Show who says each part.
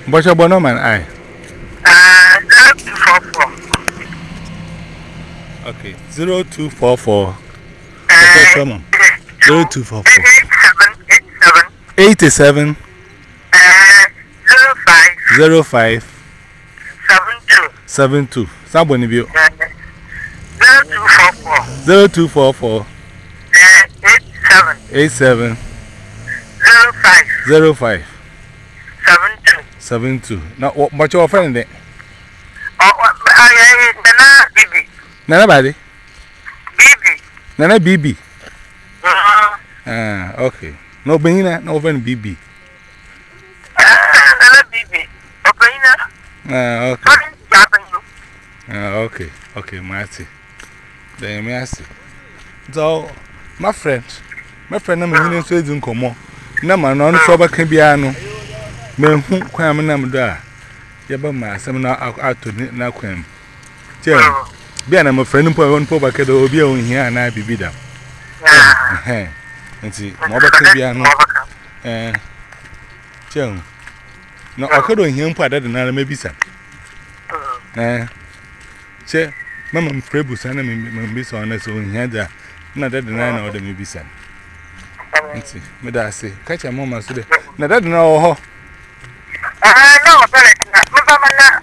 Speaker 1: What's your bonum and I?
Speaker 2: 0244.
Speaker 1: Okay, 0244. Okay, come on. 0244. 87 05 72. Somebody be 0244 87 05 72. Now, what's your friend there? Nana Badi? Nana BB. Okay. No Benina, no friend BB. Okay. Okay, Marty. Then me ask. So, my friend, I'm in Sweden. Come on. No man, on the sober can be ano. Men who cram and am da. Yabama, some now out to now cram. Tell me, I'm a friend who won't put back at the Obio in here and I be bidder. And see, Mobile can be ano. Tell no, I couldn't hear part of another maybe some. Che, Mamma Prebus and I'm miss on us on here. Not that the 9 or the maybe son. See, Meda say, catch a moment today. Now that no.
Speaker 2: No,